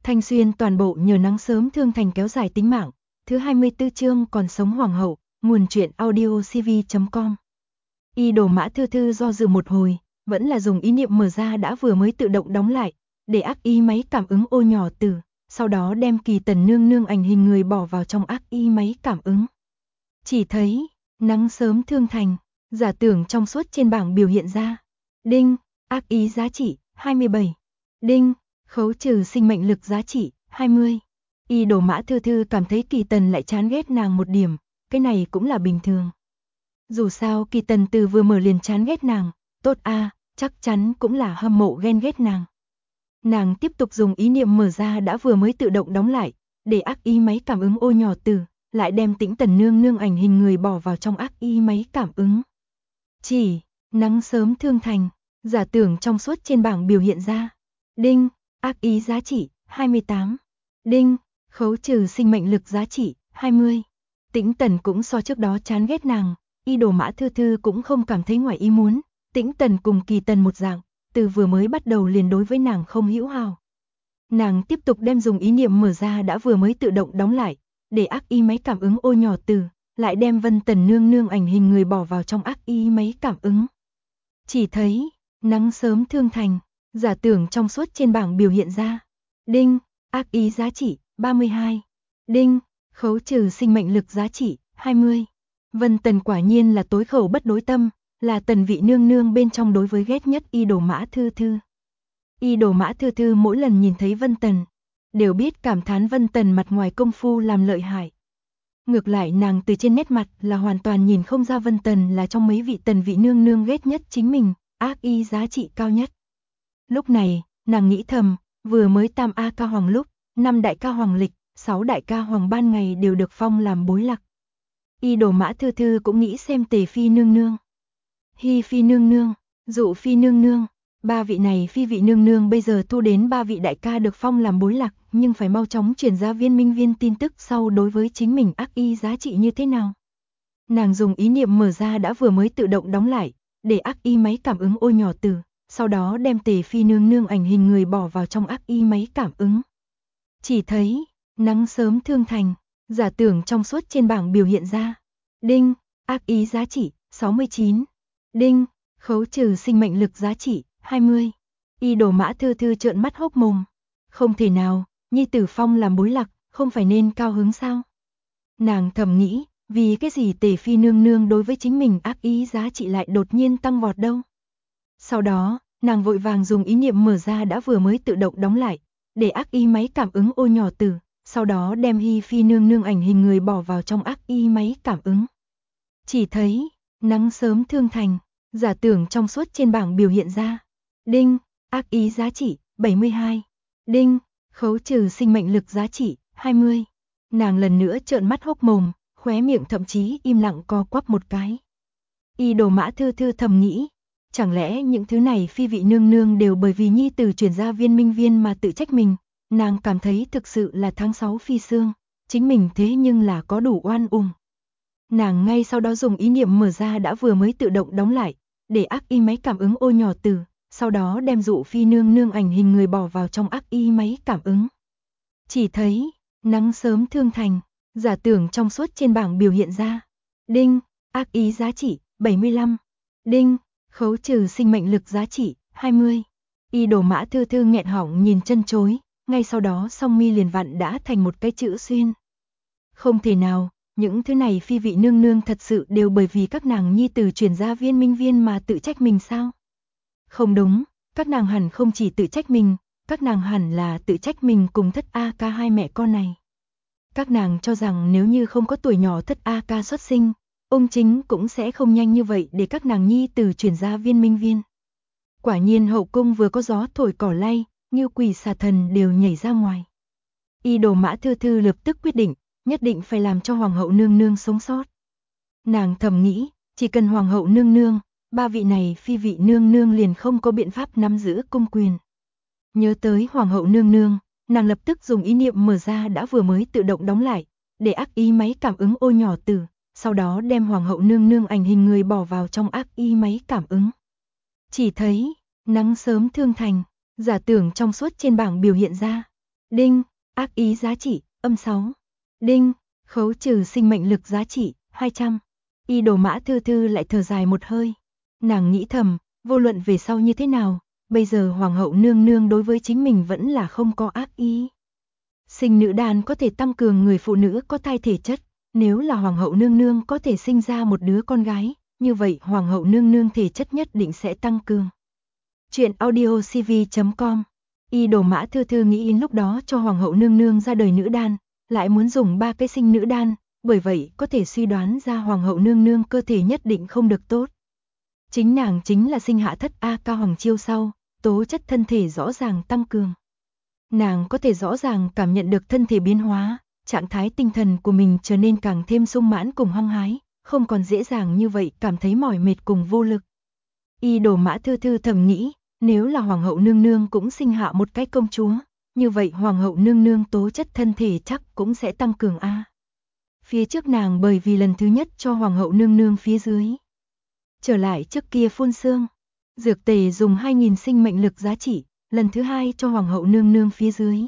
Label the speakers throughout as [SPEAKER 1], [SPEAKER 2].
[SPEAKER 1] Thanh Xuyên toàn bộ nhờ nắng sớm thương thành kéo dài tính mạng. Thứ 24 chương còn sống hoàng hậu, nguồn truyện audio cv.com. Y Đồ Mã Thư Thư do dự một hồi, vẫn là dùng ý niệm mở ra đã vừa mới tự động đóng lại, để ác y máy cảm ứng ô nhỏ tử, sau đó đem Kỳ Tần nương nương ảnh hình người bỏ vào trong ác y máy cảm ứng. Chỉ thấy, nắng sớm thương thành, giả tưởng trong suốt trên bảng biểu hiện ra. Đinh, ác ý giá trị, 27. Đinh, khấu trừ sinh mệnh lực giá trị, 20. Y Đồ Mã Thư Thư cảm thấy Kỳ Tần lại chán ghét nàng một điểm, cái này cũng là bình thường. Dù sao Kỳ Tần từ vừa mở liền chán ghét nàng, tốt a, chắc chắn cũng là hâm mộ ghen ghét nàng. Nàng tiếp tục dùng ý niệm mở ra đã vừa mới tự động đóng lại, để ác y máy cảm ứng ô nhỏ tử, lại đem Tĩnh Tần nương nương ảnh hình người bỏ vào trong ác y máy cảm ứng. Chỉ, nắng sớm thương thành, giả tưởng trong suốt trên bảng biểu hiện ra. Đinh, ác ý giá trị, 28. Đinh, khấu trừ sinh mệnh lực giá trị, 20. Tĩnh Tần cũng so trước đó chán ghét nàng, Y Đồ Mã Thư Thư cũng không cảm thấy ngoài ý muốn. Tĩnh Tần cùng Kỳ Tần một dạng, từ vừa mới bắt đầu liền đối với nàng không hữu hảo. Nàng tiếp tục đem dùng ý niệm mở ra đã vừa mới tự động đóng lại, để ác y máy cảm ứng ô nhỏ tử, lại đem Vân Tần nương nương ảnh hình người bỏ vào trong ác y máy cảm ứng. Chỉ thấy, nắng sớm thương thành, giả tưởng trong suốt trên bảng biểu hiện ra. Đinh, ác ý giá trị, 32. Đinh, khấu trừ sinh mệnh lực giá trị, 20. Vân Tần quả nhiên là tối khẩu bất đối tâm, là Tần vị nương nương bên trong đối với ghét nhất Y Đồ Mã Thư Thư. Y Đồ Mã Thư Thư mỗi lần nhìn thấy Vân Tần, đều biết cảm thán Vân Tần mặt ngoài công phu làm lợi hại. Ngược lại nàng từ trên nét mặt là hoàn toàn nhìn không ra Vân Tần là trong mấy vị Tần vị nương nương ghét nhất chính mình, ác y giá trị cao nhất. Lúc này, nàng nghĩ thầm, vừa mới tam A ca hoàng lúc, 5 đại ca hoàng lịch, 6 đại ca hoàng ban ngày đều được phong làm bối lạc. Y Đồ Mã Thư Thư cũng nghĩ xem Tề Phi nương nương, Hy Phi nương nương, Dụ Phi nương nương, ba vị này phi vị nương nương bây giờ thu đến 3 vị đại ca được phong làm bối lạc, nhưng phải mau chóng truyền ra Viên Minh Viên tin tức sau đối với chính mình ác y giá trị như thế nào. Nàng dùng ý niệm mở ra đã vừa mới tự động đóng lại, để ác y máy cảm ứng ô nhỏ tử, sau đó đem Tề Phi nương nương ảnh hình người bỏ vào trong ác y máy cảm ứng. Chỉ thấy, nắng sớm thương thành, giả tưởng trong suốt trên bảng biểu hiện ra. Đinh, ác ý giá trị, 69. Đinh, khấu trừ sinh mệnh lực giá trị, 20. Y Đồ Mã Thư Thư trợn mắt hốc mồm. Không thể nào, nhi tử phong làm bối lạc, không phải nên cao hứng sao? Nàng thầm nghĩ, vì cái gì Tề Phi nương nương đối với chính mình ác ý giá trị lại đột nhiên tăng vọt đâu? Sau đó, nàng vội vàng dùng ý niệm mở ra đã vừa mới tự động đóng lại, để ác y máy cảm ứng ô nhỏ tử, sau đó đem Hy Phi nương nương ảnh hình người bỏ vào trong ác y máy cảm ứng. Chỉ thấy, nắng sớm thương thành, giả tưởng trong suốt trên bảng biểu hiện ra. Đinh, ác ý giá trị, 72. Đinh, khấu trừ sinh mệnh lực giá trị, 20. Nàng lần nữa trợn mắt hốc mồm, khóe miệng thậm chí im lặng co quắp một cái. Y Đồ Mã Thư Thư thầm nghĩ, chẳng lẽ những thứ này phi vị nương nương đều bởi vì nhi tử chuyển ra Viên Minh Viên mà tự trách mình? Nàng cảm thấy thực sự là tháng 6 phi sương, chính mình thế nhưng là có đủ oan uổng. Nàng ngay sau đó dùng ý niệm mở ra đã vừa mới tự động đóng lại, để ác y máy cảm ứng ô nhỏ tử, sau đó đem Dụ Phi nương nương ảnh hình người bỏ vào trong ác y máy cảm ứng. Chỉ thấy, nắng sớm thương thành, giả tưởng trong suốt trên bảng biểu hiện ra. Đinh, ác ý giá trị, 75. Đinh, khấu trừ sinh mệnh lực giá trị, 20. Y Đồ Mã Thư Thư nghẹn họng nhìn chân chối, ngay sau đó song mi liền vặn đã thành một cái chữ xuyên. Không thể nào, những thứ này phi vị nương nương thật sự đều bởi vì các nàng nhi tử chuyển ra Viên Minh Viên mà tự trách mình sao? Không đúng, các nàng hẳn không chỉ tự trách mình, các nàng hẳn là tự trách mình cùng Thất A Ca hai mẹ con này. Các nàng cho rằng nếu như không có tuổi nhỏ Thất A Ca xuất sinh, ông chính cũng sẽ không nhanh như vậy để các nàng nhi tử chuyển ra Viên Minh Viên. Quả nhiên hậu cung vừa có gió thổi cỏ lay, như quỷ xà thần đều nhảy ra ngoài. Y Đồ Mã Thư Thư lập tức quyết định, nhất định phải làm cho hoàng hậu nương nương sống sót. Nàng thầm nghĩ, chỉ cần hoàng hậu nương nương, 3 vị này phi vị nương nương liền không có biện pháp nắm giữ cung quyền. Nhớ tới hoàng hậu nương nương, nàng lập tức dùng ý niệm mở ra đã vừa mới tự động đóng lại, để ác y máy cảm ứng ô nhỏ tử, sau đó đem hoàng hậu nương nương ảnh hình người bỏ vào trong ác y máy cảm ứng. Chỉ thấy, nắng sớm thương thành, giả tưởng trong suốt trên bảng biểu hiện ra. Đinh, ác ý giá trị, âm 6. Đinh, khấu trừ sinh mệnh lực giá trị, 200. Y Đồ Mã Thư Thư lại thở dài một hơi. Nàng nghĩ thầm, vô luận về sau như thế nào, bây giờ Hoàng hậu nương nương đối với chính mình vẫn là không có ác ý. Sinh nữ đan có thể tăng cường người phụ nữ có thai thể chất, nếu là Hoàng hậu nương nương có thể sinh ra một đứa con gái, như vậy Hoàng hậu nương nương thể chất nhất định sẽ tăng cường. Chuyện audiocv.com. Y Đồ Mã Thư Thư nghĩ lúc đó cho Hoàng hậu nương nương ra đời nữ đan, lại muốn dùng 3 cái sinh nữ đan, bởi vậy có thể suy đoán ra Hoàng hậu nương nương cơ thể nhất định không được tốt. Chính nàng chính là sinh hạ thất A Ca Hoàng Chiêu sau, tố chất thân thể rõ ràng tăng cường. Nàng có thể rõ ràng cảm nhận được thân thể biến hóa, trạng thái tinh thần của mình trở nên càng thêm sung mãn cùng hăng hái, không còn dễ dàng như vậy cảm thấy mỏi mệt cùng vô lực. Y Đồ Mã Thư Thư thầm nghĩ, nếu là Hoàng hậu nương nương cũng sinh hạ một cái công chúa, như vậy Hoàng hậu nương nương tố chất thân thể chắc cũng sẽ tăng cường a. Phía trước nàng bởi vì lần thứ nhất cho Hoàng hậu nương nương phía dưới. Trở lại trước kia phun xương, dược tề dùng 2.000 sinh mệnh lực giá trị, lần thứ hai cho Hoàng hậu nương nương phía dưới.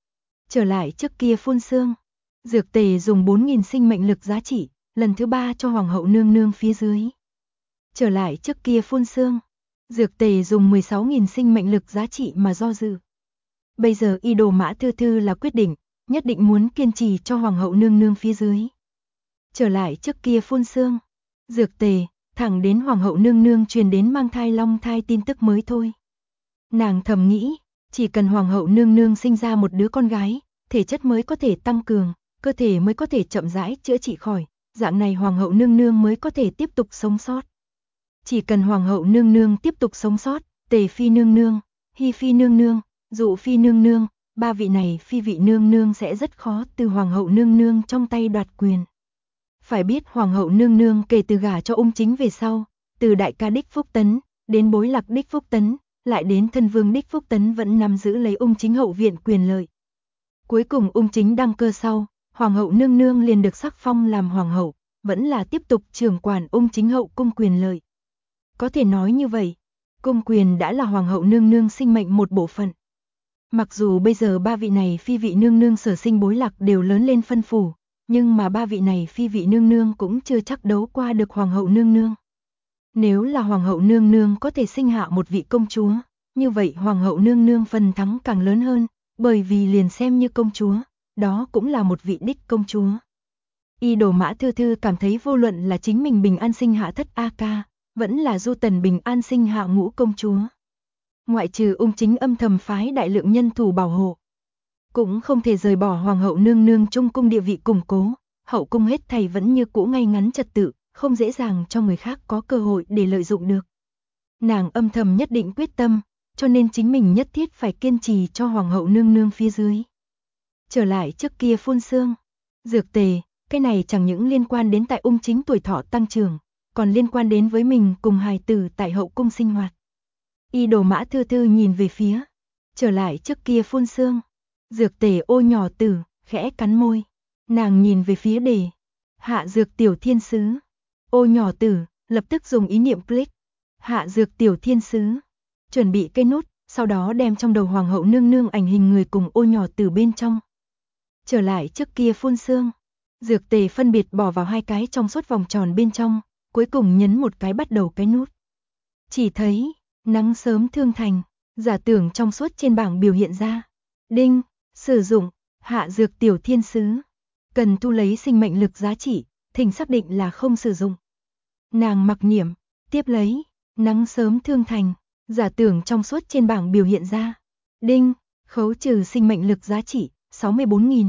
[SPEAKER 1] Trở lại trước kia phun xương, dược tề dùng 4.000 sinh mệnh lực giá trị, lần thứ ba cho Hoàng hậu nương nương phía dưới. Trở lại trước kia phun xương, dược tề dùng 16.000 sinh mệnh lực giá trị mà do dự. Bây giờ Y Đồ Mã Thư Thư là quyết định, nhất định muốn kiên trì cho Hoàng hậu nương nương phía dưới. Trở lại trước kia phun xương, dược tề, thẳng đến Hoàng hậu nương nương truyền đến mang thai long thai tin tức mới thôi. Nàng thầm nghĩ, chỉ cần Hoàng hậu nương nương sinh ra một đứa con gái, thể chất mới có thể tăng cường, cơ thể mới có thể chậm rãi chữa trị khỏi, dạng này Hoàng hậu nương nương mới có thể tiếp tục sống sót. Chỉ cần Hoàng hậu nương nương tiếp tục sống sót, Tề Phi nương nương, Hy Phi nương nương, Dụ Phi nương nương, 3 vị này phi vị nương nương sẽ rất khó từ Hoàng hậu nương nương trong tay đoạt quyền. Phải biết Hoàng hậu nương nương kể từ gả cho Ung Chính về sau, từ đại ca đích Phúc Tấn, đến bối lạc đích Phúc Tấn, lại đến thân vương đích Phúc Tấn vẫn nắm giữ lấy Ung Chính hậu viện quyền lợi. Cuối cùng Ung Chính đăng cơ sau, Hoàng hậu nương nương liền được sắc phong làm hoàng hậu, vẫn là tiếp tục trưởng quản Ung Chính hậu cung quyền lợi. Có thể nói như vậy, cung quyền đã là Hoàng hậu nương nương sinh mệnh một bộ phận. Mặc dù bây giờ 3 vị này phi vị nương nương sở sinh bối lạc đều lớn lên phân phủ, nhưng mà 3 vị này phi vị nương nương cũng chưa chắc đấu qua được Hoàng hậu nương nương. Nếu là Hoàng hậu nương nương có thể sinh hạ một vị công chúa, như vậy Hoàng hậu nương nương phần thắng càng lớn hơn, bởi vì liền xem như công chúa, đó cũng là một vị đích công chúa. Y Đồ Mã Thư Thư cảm thấy vô luận là chính mình bình an sinh hạ thất A Ca, vẫn là Du Tần bình an sinh hạ ngũ công chúa. Ngoại trừ Ung Chính âm thầm phái đại lượng nhân thủ bảo hộ, cũng không thể rời bỏ Hoàng hậu nương nương trong cung địa vị củng cố, hậu cung hết thảy vẫn như cũ ngay ngắn trật tự, không dễ dàng cho người khác có cơ hội để lợi dụng được. Nàng âm thầm nhất định quyết tâm, cho nên chính mình nhất thiết phải kiên trì cho Hoàng hậu nương nương phía dưới. Trở lại trước kia phun xương, dược tề, cái này chẳng những liên quan đến tại Ung Chính tuổi thọ tăng trưởng, còn liên quan đến với mình cùng hài tử tại hậu cung sinh hoạt. Y Đồ Mã Thư Thư nhìn về phía, trở lại trước kia phun xương, dược tề Ô nhỏ tử, khẽ cắn môi. Nàng nhìn về phía đề, hạ dược tiểu thiên sứ. Ô nhỏ tử, lập tức dùng ý niệm click. Hạ dược tiểu thiên sứ. Chuẩn bị cây nút, sau đó đem trong đầu Hoàng hậu nương nương ảnh hình người cùng Ô nhỏ tử bên trong. Trở lại trước kia phun xương, dược tề phân biệt bỏ vào 2 cái trong suốt vòng tròn bên trong, cuối cùng nhấn một cái bắt đầu cái nút. Chỉ thấy, nắng sớm thương thành, giả tưởng trong suốt trên bảng biểu hiện ra. Đinh, sử dụng, hạ dược tiểu thiên sứ. Cần thu lấy sinh mệnh lực giá trị, thỉnh xác định là không sử dụng. Nàng mặc niệm, tiếp lấy, nắng sớm thương thành, giả tưởng trong suốt trên bảng biểu hiện ra. Đinh, khấu trừ sinh mệnh lực giá trị, 64.000.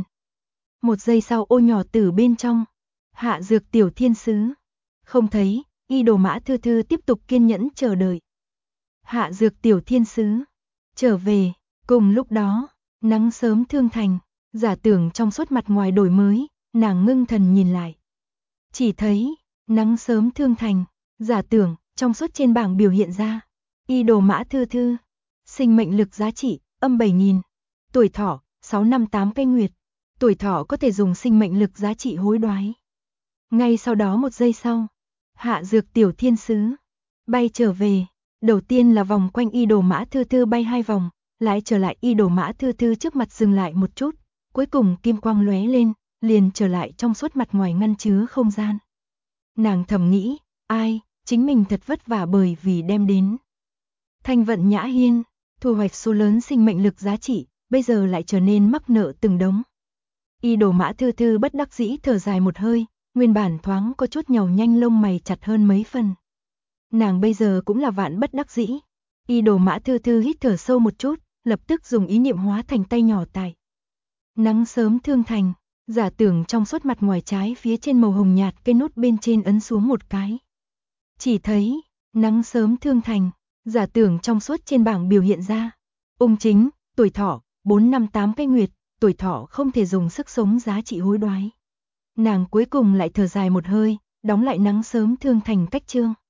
[SPEAKER 1] 1 giây sau Ô nhỏ tử bên trong, hạ dược tiểu thiên sứ. Không thấy, Y Đồ Mã Thư Thư tiếp tục kiên nhẫn chờ đợi. Hạ dược tiểu thiên sứ, trở về, cùng lúc đó, nắng sớm thương thành, giả tưởng trong suốt mặt ngoài đổi mới, nàng ngưng thần nhìn lại. Chỉ thấy, nắng sớm thương thành, giả tưởng, trong suốt trên bảng biểu hiện ra. Y Đồ Mã Thư Thư, sinh mệnh lực giá trị, âm 7.000. Tuổi thọ, 6 năm 8 cái nguyệt. Tuổi thọ có thể dùng sinh mệnh lực giá trị hối đoái. Ngay sau đó 1 giây sau, hạ dược tiểu thiên sứ, bay trở về. Đầu tiên là vòng quanh Y Đồ Mã Thư Thư bay 2 vòng, lại trở lại y đồ Mã Thư Thư trước mặt dừng lại một chút, cuối cùng kim quang lóe lên, liền trở lại trong suốt mặt ngoài ngăn chứa không gian. Nàng thầm nghĩ, ai, chính mình thật vất vả bởi vì đem đến Thanh Vận Nhã Hiên, thu hoạch số lớn sinh mệnh lực giá trị, bây giờ lại trở nên mắc nợ từng đống. Y đồ Mã Thư Thư bất đắc dĩ thở dài một hơi, nguyên bản thoáng có chút nhàu nhanh lông mày chặt hơn mấy phần. Nàng bây giờ cũng là vạn bất đắc dĩ. Y đồ Mã Thư Thư hít thở sâu một chút, lập tức dùng ý niệm hóa thành tay nhỏ tại nắng sớm thương thành, giả tưởng trong suốt mặt ngoài trái phía trên màu hồng nhạt cây nút bên trên ấn xuống một cái. Chỉ thấy, nắng sớm thương thành, giả tưởng trong suốt trên bảng biểu hiện ra. Ung chính, tuổi thọ, 458 cái nguyệt, tuổi thọ không thể dùng sức sống giá trị hối đoái. Nàng cuối cùng lại thở dài một hơi, đóng lại nắng sớm thương thành cách chương.